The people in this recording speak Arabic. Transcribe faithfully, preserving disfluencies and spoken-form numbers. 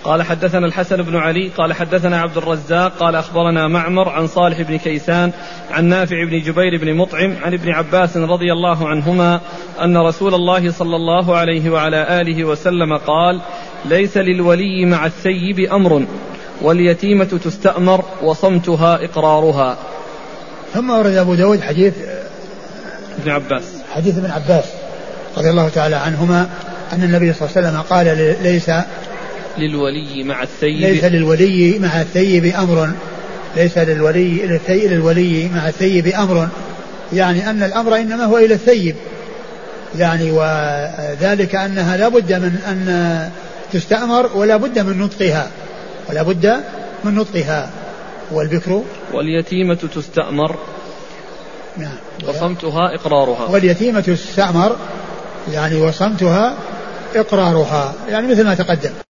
قال حدثنا الحسن بن علي قال حدثنا عبد الرزاق قال أخبرنا معمر عن صالح بن كيسان عن نافع بن جبير بن مطعم عن ابن عباس رضي الله عنهما أن رسول الله صلى الله عليه وعلى آله وسلم قال ليس للولي مع الثيب أمر واليتيمة تستأمر وصمتها إقرارها. ثم ورد أبو داود حديث ابن عباس حديث ابن عباس رضي الله تعالى عنهما أن النبي صلى الله عليه وسلم قال ليس للولي مع الثيب ليس للولي مع الثيب أمر ليس للولي للولي مع الثيب أمر، يعني أن الأمر إنما هو إلى الثيب، يعني وذلك أنها لا بد من أن تستأمر ولا بد من نطقها ولا بد من نطقها. والبكر واليتيمة تستأمر نعم وصمتها إقرارها. واليتيمة تستأمر يعني وصمتها إقرارها، يعني مثل ما تقدم.